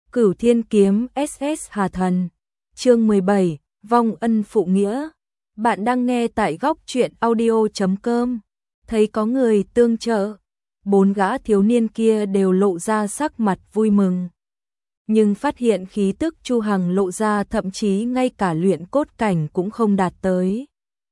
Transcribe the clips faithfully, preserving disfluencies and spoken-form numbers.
Cửu Thiên Kiếm ét ét Hà Thần. Chương mười bảy, Vong ân phụ nghĩa. Bạn đang nghe tại góc truyện audio chấm com. Thấy có người tương trợ, bốn gã thiếu niên kia đều lộ ra sắc mặt vui mừng. Nhưng phát hiện khí tức Chu Hằng lộ ra thậm chí ngay cả luyện cốt cảnh cũng không đạt tới.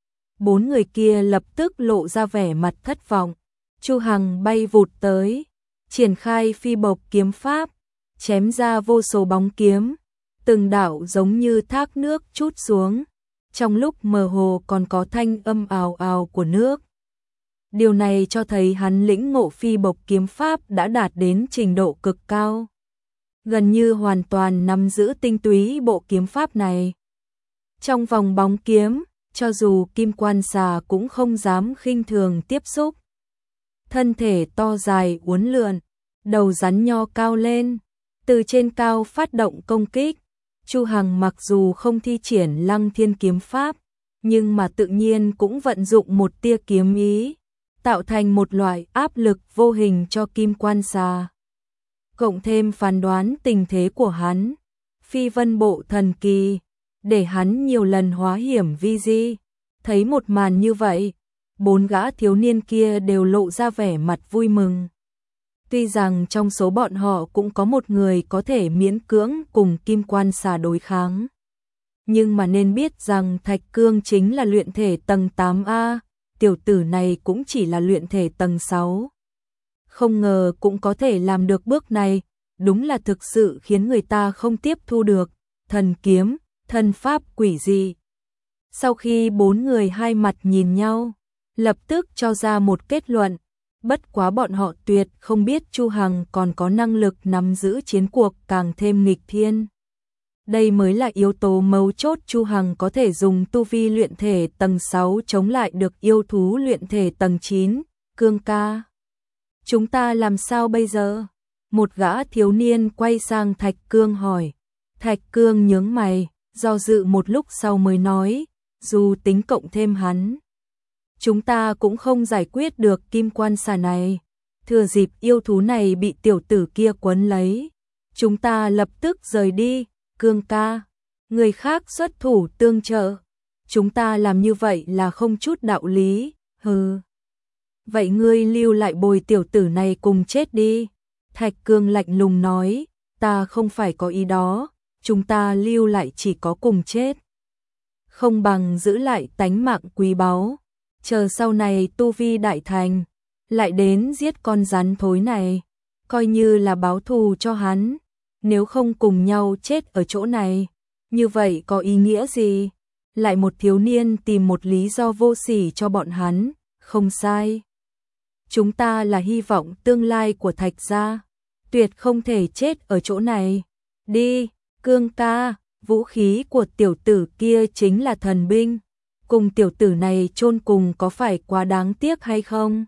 Bốn người kia lập tức lộ ra vẻ mặt thất vọng. Chu Hằng bay vụt tới, triển khai phi bộc kiếm pháp, chém ra vô số bóng kiếm, từng đạo giống như thác nước trút xuống, trong lúc mơ hồ còn có thanh âm ào ào của nước. Điều này cho thấy hắn lĩnh ngộ phi bộc kiếm pháp đã đạt đến trình độ cực cao, gần như hoàn toàn nắm giữ tinh túy bộ kiếm pháp này. Trong vòng bóng kiếm, cho dù Kim Quan Xà cũng không dám khinh thường tiếp xúc. Thân thể to dài uốn lượn, đầu rắn nho cao lên, từ trên cao phát động công kích. Chu Hằng mặc dù không thi triển Lăng Thiên kiếm pháp, nhưng mà tự nhiên cũng vận dụng một tia kiếm ý, tạo thành một loại áp lực vô hình cho Kim Quan Xà. Cộng thêm phán đoán tình thế của hắn, phi vân bộ thần kỳ, để hắn nhiều lần hóa hiểm vi di. Thấy một màn như vậy, bốn gã thiếu niên kia đều lộ ra vẻ mặt vui mừng. Tuy rằng trong số bọn họ cũng có một người có thể miễn cưỡng cùng Kim Quan Xà đối kháng, nhưng mà nên biết rằng Thạch Cương chính là luyện thể tầng tám A, tiểu tử này cũng chỉ là luyện thể tầng sáu. Không ngờ cũng có thể làm được bước này, đúng là thực sự khiến người ta không tiếp thu được. Thần kiếm, thân pháp quỷ dị. Sau khi bốn người hai mặt nhìn nhau, lập tức cho ra một kết luận, bất quá bọn họ tuyệt không biết Chu Hằng còn có năng lực nắm giữ chiến cuộc càng thêm nghịch thiên. Đây mới là yếu tố mấu chốt. Chu Hằng có thể dùng tu vi luyện thể tầng sáu chống lại được yêu thú luyện thể tầng chín. Cương ca, chúng ta làm sao bây giờ? Một gã thiếu niên quay sang Thạch Cương hỏi. Thạch Cương nhướng mày, do dự một lúc sau mới nói, dù tính cộng thêm hắn, chúng ta cũng không giải quyết được Kim Quan Xà này. Thừa dịp yêu thú này bị tiểu tử kia quấn lấy, chúng ta lập tức rời đi. Cương ca, người khác xuất thủ tương trợ, chúng ta làm như vậy là không chút đạo lý. Hừ, vậy ngươi lưu lại bồi tiểu tử này cùng chết đi. Thạch Cương lạnh lùng nói, ta không phải có ý đó, chúng ta lưu lại chỉ có cùng chết, không bằng giữ lại tánh mạng quý báu, chờ sau này tu vi đại thành, lại đến giết con rắn thối này, coi như là báo thù cho hắn. Nếu không cùng nhau chết ở chỗ này, như vậy có ý nghĩa gì? Lại một thiếu niên tìm một lý do vô sỉ cho bọn hắn. Không sai, chúng ta là hy vọng tương lai của Thạch gia, tuyệt không thể chết ở chỗ này. Đi, Cương ca, vũ khí của tiểu tử kia chính là thần binh, cùng tiểu tử này chôn cùng có phải quá đáng tiếc hay không?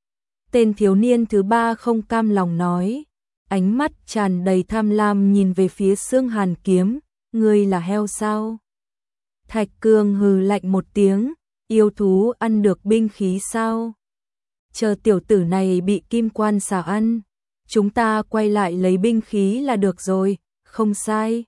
Tên thiếu niên thứ ba không cam lòng nói, ánh mắt tràn đầy tham lam nhìn về phía Xương Hàn kiếm. Ngươi là heo sao? Thạch Cương hừ lạnh một tiếng, yêu thú ăn được binh khí sao? Chờ tiểu tử này bị Kim Quan Xà ăn, chúng ta quay lại lấy binh khí là được rồi. Không sai.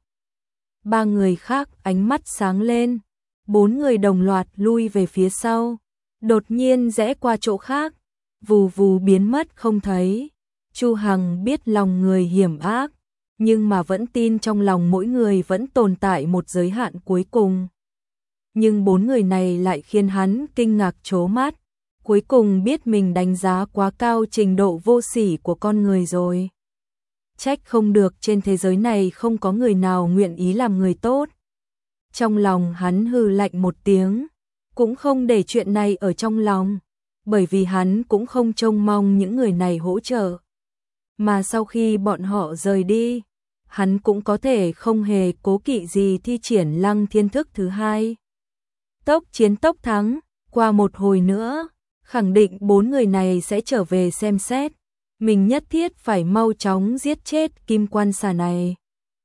Ba người khác ánh mắt sáng lên, bốn người đồng loạt lui về phía sau, đột nhiên rẽ qua chỗ khác, vù vù biến mất không thấy. Chu Hằng biết lòng người hiểm ác, nhưng mà vẫn tin trong lòng mỗi người vẫn tồn tại một giới hạn cuối cùng. Nhưng bốn người này lại khiến hắn kinh ngạc trố mắt, cuối cùng biết mình đánh giá quá cao trình độ vô sỉ của con người rồi. Trách không được trên thế giới này không có người nào nguyện ý làm người tốt. Trong lòng hắn hừ lạnh một tiếng, cũng không để chuyện này ở trong lòng, bởi vì hắn cũng không trông mong những người này hỗ trợ. Mà sau khi bọn họ rời đi, hắn cũng có thể không hề cố kỵ gì thi triển Lăng Thiên thức thứ hai. Tốc chiến tốc thắng, qua một hồi nữa, khẳng định bốn người này sẽ trở về xem xét. Mình nhất thiết phải mau chóng giết chết Kim Quan Xà này,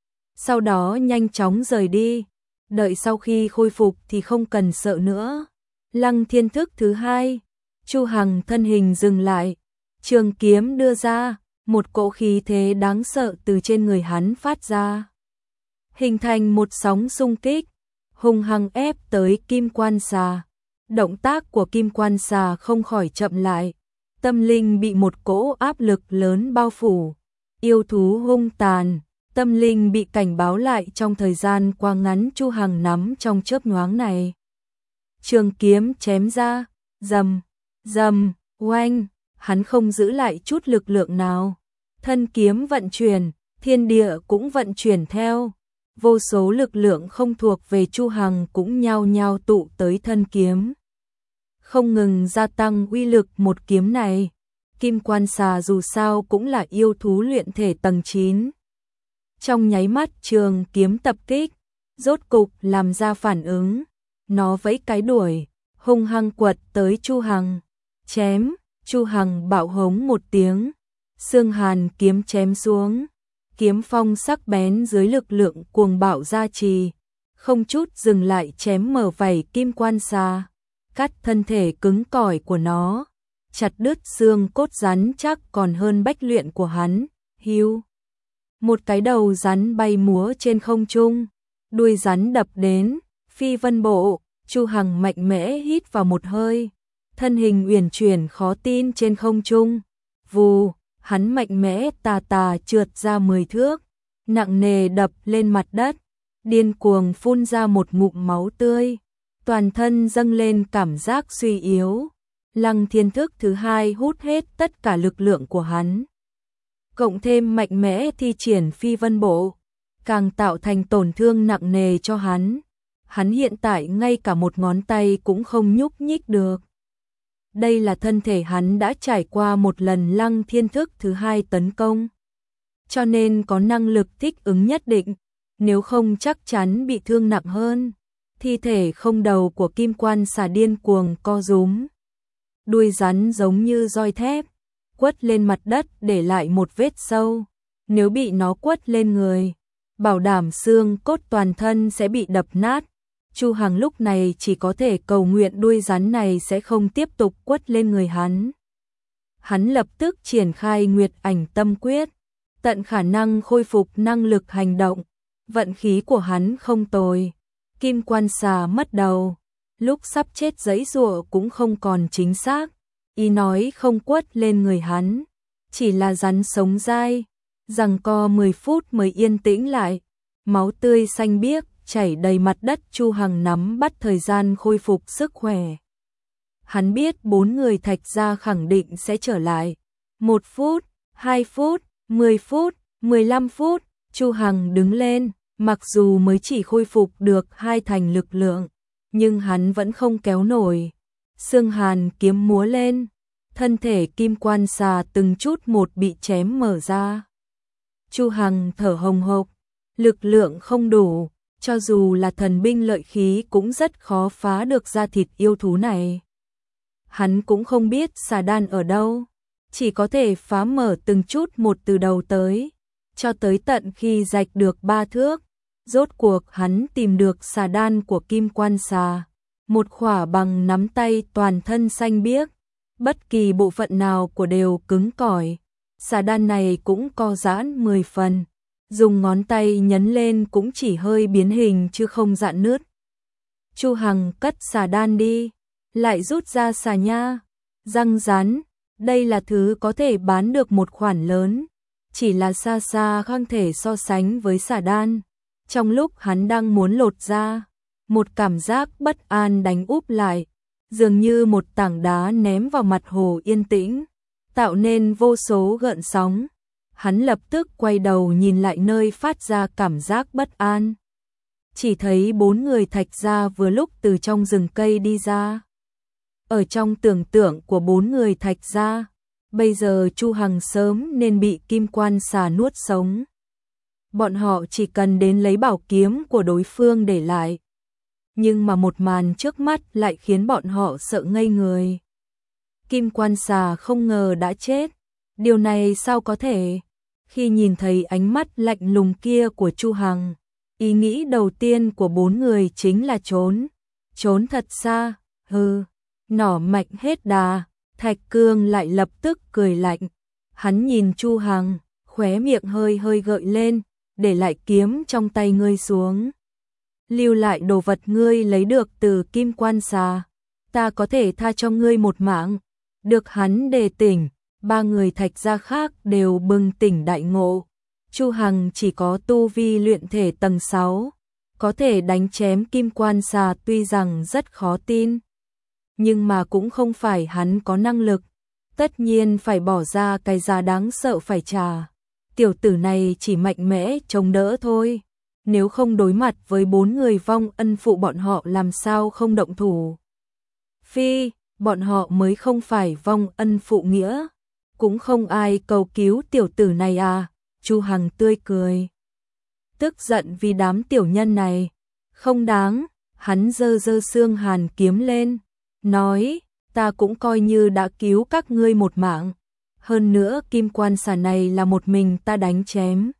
sau đó nhanh chóng rời đi, đợi sau khi khôi phục thì không cần sợ nữa. Lăng Thiên thức thứ hai, Chu Hằng thân hình dừng lại, trường kiếm đưa ra, một cỗ khí thế đáng sợ từ trên người hắn phát ra, hình thành một sóng xung kích, hung hăng ép tới Kim Quan Xà. Động tác của Kim Quan Xà không khỏi chậm lại, tâm linh bị một cỗ áp lực lớn bao phủ. Yêu thú hung tàn, tâm linh bị cảnh báo lại trong thời gian qua ngắn. Chu Hằng nắm trong chớp nhoáng này, trường kiếm chém ra, rầm, rầm, oanh, hắn không giữ lại chút lực lượng nào. Thân kiếm vận chuyển, thiên địa cũng vận chuyển theo. Vô số lực lượng không thuộc về Chu Hằng cũng nhao nhao tụ tới thân kiếm, không ngừng gia tăng uy lực một kiếm này. Kim Quan Xà dù sao cũng là yêu thú luyện thể tầng chín. Trong nháy mắt trường kiếm tập kích, rốt cục làm ra phản ứng. Nó vẫy cái đuổi, hung hăng quật tới Chu Hằng. Chém, Chu Hằng bạo hống một tiếng, xương hàn kiếm chém xuống. Kiếm phong sắc bén dưới lực lượng cuồng bạo gia trì, không chút dừng lại chém mở vảy Kim Quan Xà, cắt thân thể cứng cỏi của nó, chặt đứt xương cốt rắn chắc còn hơn bách luyện của hắn. Hiu, một cái đầu rắn bay múa trên không trung, đuôi rắn đập đến phi vân bộ. Chu Hằng mạnh mẽ hít vào một hơi, thân hình uyển chuyển khó tin trên không trung. Vù, hắn mạnh mẽ tà tà trượt ra mười thước, nặng nề đập lên mặt đất, điên cuồng phun ra một ngụm máu tươi, toàn thân dâng lên cảm giác suy yếu. Lăng thiên thức thứ hai hút hết tất cả lực lượng của hắn, cộng thêm mạnh mẽ thi triển phi vân bộ, càng tạo thành tổn thương nặng nề cho hắn. Hắn hiện tại ngay cả một ngón tay cũng không nhúc nhích được. Đây là thân thể hắn đã trải qua một lần lăng thiên thức thứ hai tấn công, cho nên có năng lực thích ứng nhất định, nếu không chắc chắn bị thương nặng hơn. Thi thể không đầu của Kim Quan Xà điên cuồng co rúm, đuôi rắn giống như roi thép, quất lên mặt đất để lại một vết sâu. Nếu bị nó quất lên người, bảo đảm xương cốt toàn thân sẽ bị đập nát. Chu Hằng lúc này chỉ có thể cầu nguyện đuôi rắn này sẽ không tiếp tục quất lên người hắn. Hắn lập tức triển khai Nguyệt Ảnh Tâm Quyết, tận khả năng khôi phục năng lực hành động. Vận khí của hắn không tồi. Kim Quan Xà mất đầu, lúc sắp chết giãy giụa cũng không còn chính xác. Ý nói không quất lên người hắn, chỉ là rắn sống dai. Giằng co mười phút mới yên tĩnh lại, máu tươi xanh biếc chảy đầy mặt đất. Chu Hằng nắm bắt thời gian khôi phục sức khỏe. Hắn biết bốn người Thạch gia khẳng định sẽ trở lại. Một phút, hai phút, mười phút, mười lăm phút. Chu Hằng đứng lên, mặc dù mới chỉ khôi phục được hai thành lực lượng, nhưng hắn vẫn không kéo nổi. Xương hàn kiếm múa lên, thân thể Kim Quan Xà từng chút một bị chém mở ra. Chu Hằng thở hồng hộc, lực lượng không đủ, cho dù là thần binh lợi khí cũng rất khó phá được da thịt yêu thú này. Hắn cũng không biết xà đan ở đâu, chỉ có thể phá mở từng chút một từ đầu tới, cho tới tận khi rạch được ba thước. Rốt cuộc hắn tìm được xà đan của Kim Quan Xà, một khỏa bằng nắm tay, toàn thân xanh biếc, bất kỳ bộ phận nào của đều cứng cỏi. Xà đan này cũng co giãn mười phần, dùng ngón tay nhấn lên cũng chỉ hơi biến hình chứ không rạn nứt. Chu Hằng cất xà đan đi, lại rút ra xà nha, răng rắn. Đây là thứ có thể bán được một khoản lớn, chỉ là xa xa không thể so sánh với xà đan. Trong lúc hắn đang muốn lột ra, một cảm giác bất an đánh úp lại, dường như một tảng đá ném vào mặt hồ yên tĩnh, tạo nên vô số gợn sóng. Hắn lập tức quay đầu nhìn lại nơi phát ra cảm giác bất an. Chỉ thấy bốn người Thạch gia vừa lúc từ trong rừng cây đi ra. Ở trong tưởng tượng của bốn người Thạch gia, bây giờ Chu Hằng sớm nên bị Kim Quan Xà nuốt sống. Bọn họ chỉ cần đến lấy bảo kiếm của đối phương để lại. Nhưng mà một màn trước mắt lại khiến bọn họ sợ ngây người. Kim Quan Xà không ngờ đã chết. Điều này sao có thể? Khi nhìn thấy ánh mắt lạnh lùng kia của Chu Hằng, ý nghĩ đầu tiên của bốn người chính là trốn. Trốn thật xa, hừ, nỏ mạnh hết đà. Thạch Cương lại lập tức cười lạnh. Hắn nhìn Chu Hằng, khóe miệng hơi hơi gợi lên, để lại kiếm trong tay ngươi xuống. Lưu lại đồ vật ngươi lấy được từ Kim Quan Xà, ta có thể tha cho ngươi một mạng. Được hắn đề tỉnh, ba người Thạch gia khác đều bừng tỉnh đại ngộ. Chu Hằng chỉ có tu vi luyện thể tầng sáu, có thể đánh chém Kim Quan Xà tuy rằng rất khó tin, nhưng mà cũng không phải hắn có năng lực, tất nhiên phải bỏ ra cái giá đáng sợ phải trả. Tiểu tử này chỉ mạnh mẽ chống đỡ thôi, nếu không đối mặt với bốn người Vong Ân Phụ bọn họ làm sao không động thủ. Phi, bọn họ mới không phải Vong Ân Phụ nghĩa, cũng không ai cầu cứu tiểu tử này à. Chu Hằng tươi cười, tức giận vì đám tiểu nhân này không đáng. Hắn giơ giơ xương hàn kiếm lên, nói, ta cũng coi như đã cứu các ngươi một mạng, hơn nữa Kim Quan Xà này là một mình ta đánh chém,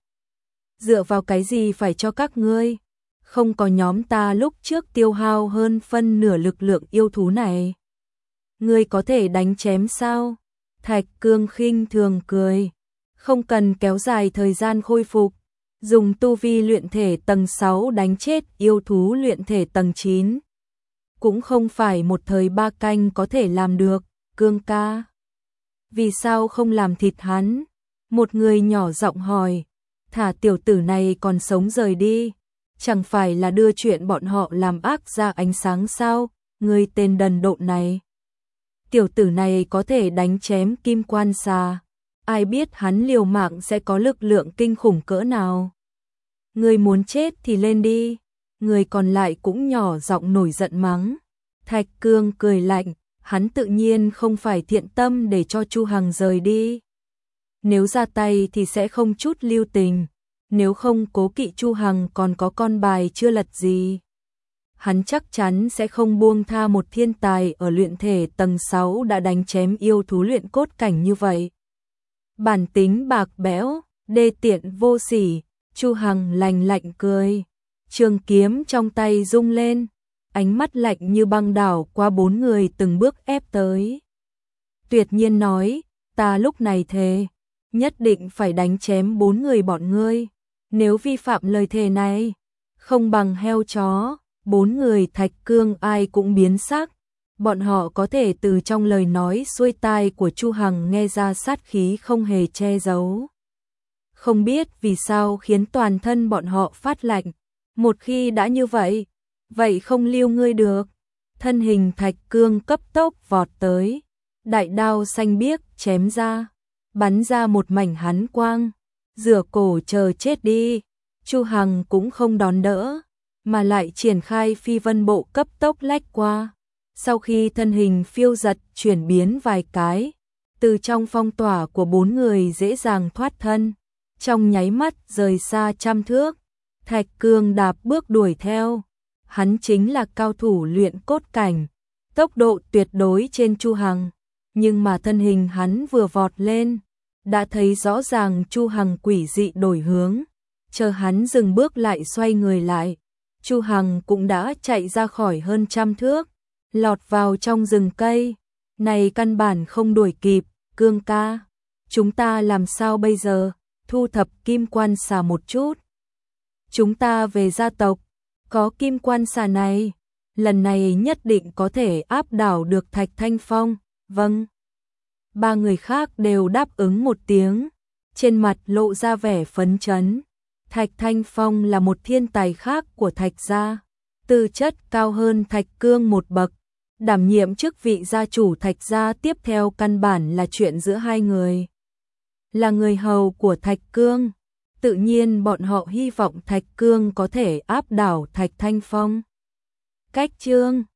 dựa vào cái gì phải cho các ngươi, không có nhóm ta lúc trước tiêu hao hơn phân nửa lực lượng yêu thú này, ngươi có thể đánh chém sao? Thạch Cương khinh thường cười, không cần kéo dài thời gian khôi phục, dùng tu vi luyện thể tầng sáu đánh chết yêu thú luyện thể tầng chín. Cũng không phải một thời ba canh có thể làm được, Cương ca. Vì sao không làm thịt hắn? Một người nhỏ giọng hỏi, thả tiểu tử này còn sống rời đi, chẳng phải là đưa chuyện bọn họ làm ác ra ánh sáng sao? Người tên đần độn này. Tiểu tử này có thể đánh chém Kim Quan Xà, ai biết hắn liều mạng sẽ có lực lượng kinh khủng cỡ nào. Người muốn chết thì lên đi. Người còn lại cũng nhỏ giọng nổi giận mắng. Thạch Cương cười lạnh, hắn tự nhiên không phải thiện tâm để cho Chu Hằng rời đi. Nếu ra tay thì sẽ không chút lưu tình, nếu không cố kỵ Chu Hằng còn có con bài chưa lật gì. Hắn chắc chắn sẽ không buông tha một thiên tài ở luyện thể tầng sáu đã đánh chém yêu thú luyện cốt cảnh như vậy. Bản tính bạc bẽo, đê tiện vô sỉ, Chu Hằng lạnh lạnh cười, trường kiếm trong tay rung lên, ánh mắt lạnh như băng đảo qua bốn người từng bước ép tới. Tuyệt nhiên nói, ta lúc này thề, nhất định phải đánh chém bốn người bọn ngươi, nếu vi phạm lời thề này, không bằng heo chó. Bốn người Thạch Cương ai cũng biến sắc, bọn họ có thể từ trong lời nói xuôi tai của Chu Hằng nghe ra sát khí không hề che giấu. Không biết vì sao khiến toàn thân bọn họ phát lạnh, một khi đã như vậy, vậy không lưu ngươi được. Thân hình Thạch Cương cấp tốc vọt tới, đại đao xanh biếc chém ra, bắn ra một mảnh hắn quang, rửa cổ chờ chết đi. Chu Hằng cũng không đón đỡ, mà lại triển khai phi vân bộ cấp tốc lách qua. Sau khi thân hình phiêu giật chuyển biến vài cái, từ trong phong tỏa của bốn người dễ dàng thoát thân, trong nháy mắt rời xa trăm thước. Thạch Cương đạp bước đuổi theo, hắn chính là cao thủ luyện cốt cảnh, tốc độ tuyệt đối trên Chu Hằng, nhưng mà thân hình hắn vừa vọt lên, đã thấy rõ ràng Chu Hằng quỷ dị đổi hướng, chờ hắn dừng bước lại xoay người lại. Chu Hằng cũng đã chạy ra khỏi hơn trăm thước, lọt vào trong rừng cây, này căn bản không đuổi kịp. Cương ca, chúng ta làm sao bây giờ? Thu thập Kim Quan Xà một chút. Chúng ta về gia tộc, có Kim Quan Xà này, lần này nhất định có thể áp đảo được Thạch Thanh Phong. Vâng. Ba người khác đều đáp ứng một tiếng, trên mặt lộ ra vẻ phấn chấn. Thạch Thanh Phong là một thiên tài khác của Thạch gia, tư chất cao hơn Thạch Cương một bậc, đảm nhiệm chức vị gia chủ Thạch gia tiếp theo căn bản là chuyện giữa hai người. Là người hầu của Thạch Cương, tự nhiên bọn họ hy vọng Thạch Cương có thể áp đảo Thạch Thanh Phong. Cách chương